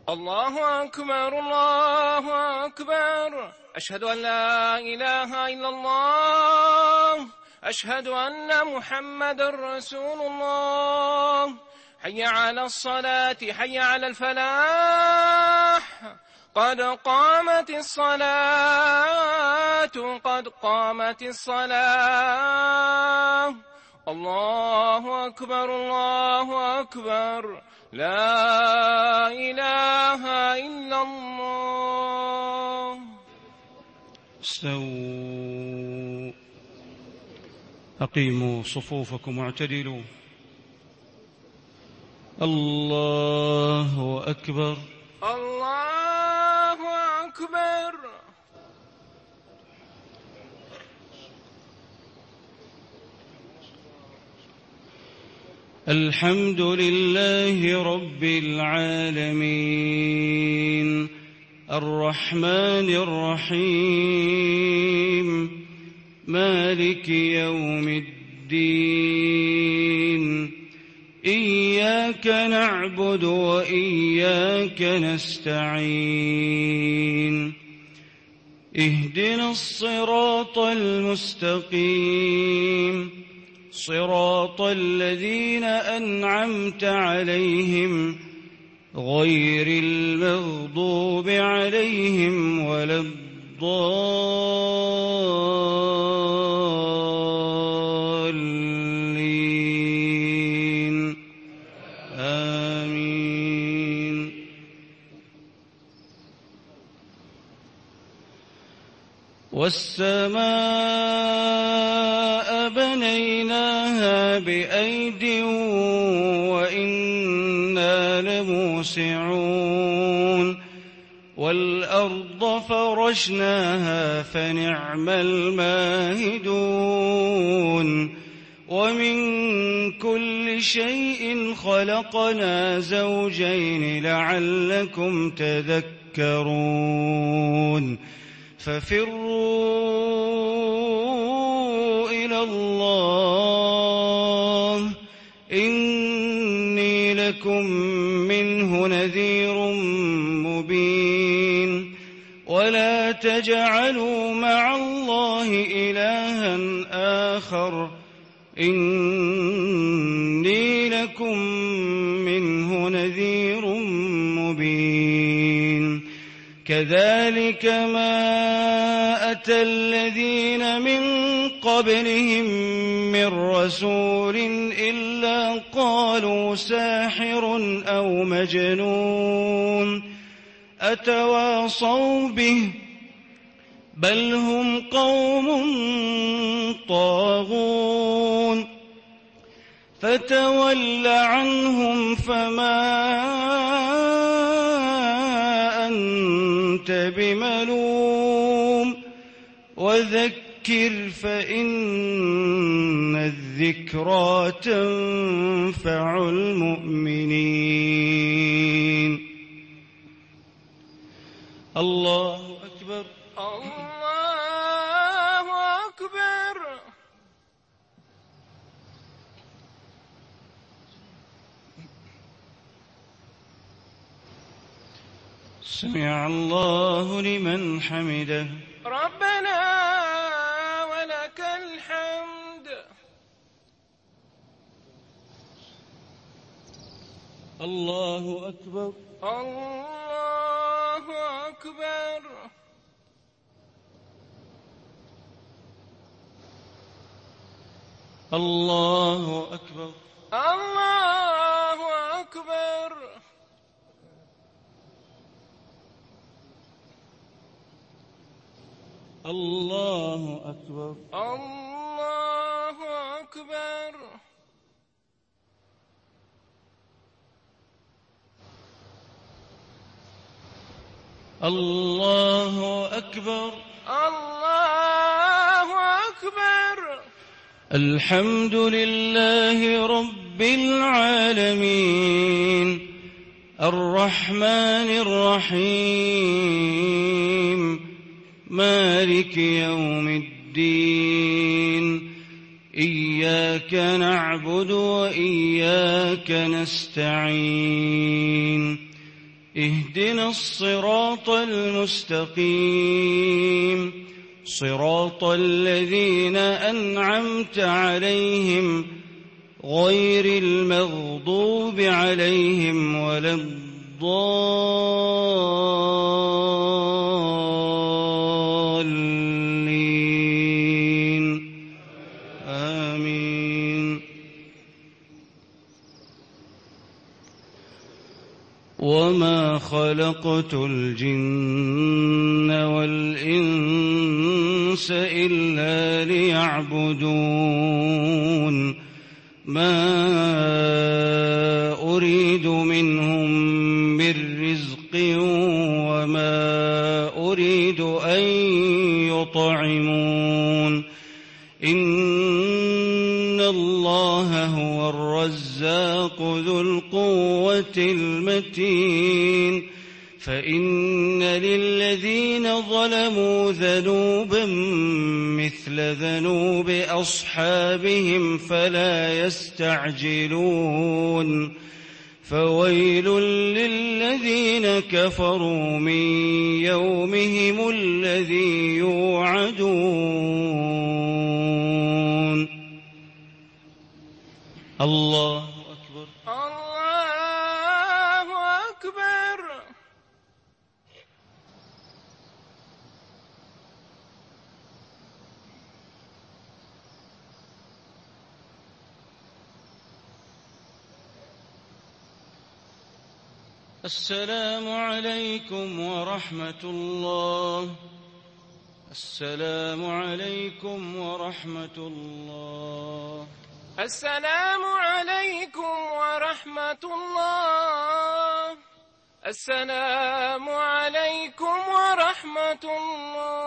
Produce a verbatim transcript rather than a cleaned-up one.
الله أكبر الله أكبر. أشهد أن لا إله إلا الله. أشهد أن محمد رسول الله. حي على الصلاة حي على الفلاح. قد قامت الصلاة قد قامت الصلاة. الله أكبر الله أكبر. لا إله إلا الله. استووا، أقيموا صفوفكم واعتدلوا. الله أكبر الله أكبر. الحمد لله رب العالمين، الرحمن الرحيم، مالك يوم الدين. إياك نعبد وإياك نستعين. اهدنا الصراط المستقيم، صراط الذين أنعمت عليهم غير المغضوب عليهم ولا الضالين. آمين. والسماء بنيناها بأيد وإنا لموسعون. والأرض فرشناها فنعم الماهدون. ومن كل شيء خلقنا زوجين لعلكم تذكرون. ففروا إلى الله إني لكم منه نذير مبين. ولا تجعلوا مع الله إلها آخر إني لكم منه نذير مبين. كذلك ما أتى الذين من قبلهم من رسول إلا قالوا ساحر أو مجنون أتواصوا به بل هم قوم طاغون. فتول عنهم فما أنت بملوم وذكر فإن الذكرى تنفع المؤمنين. الله أكبر الله أكبر. سمع الله لمن حمده. ربنا ولك الحمد. الله أكبر الله أكبر. الله أكبر الله أكبر. الله أكبر الله أكبر. الله أكبر الله أكبر. الحمد لله رب العالمين، الرحمن الرحيم، مالك يوم الدين. إياك نعبد وإياك نستعين. اهدنا الصراط المستقيم صراط الذين أنعمت عليهم غير المغضوب عليهم ولا الضالين آمين. وما خلقت الجن والإنس إلا ليعبدون ما أريد منهم من رزق وما أريد أن يطعمون إن الله هو الرزاق ذو القوة المتين فإن للذين ظلموا ذنوبا مثل ذنوب أصحابهم فلا يستعجلون فويل للذين كفروا من يومهم الذي يوعدون. الله أكبر. الله أكبر. السلام عليكم ورحمة الله. السلام عليكم ورحمة الله. السلام عليكم ورحمة الله. السلام عليكم ورحمة الله.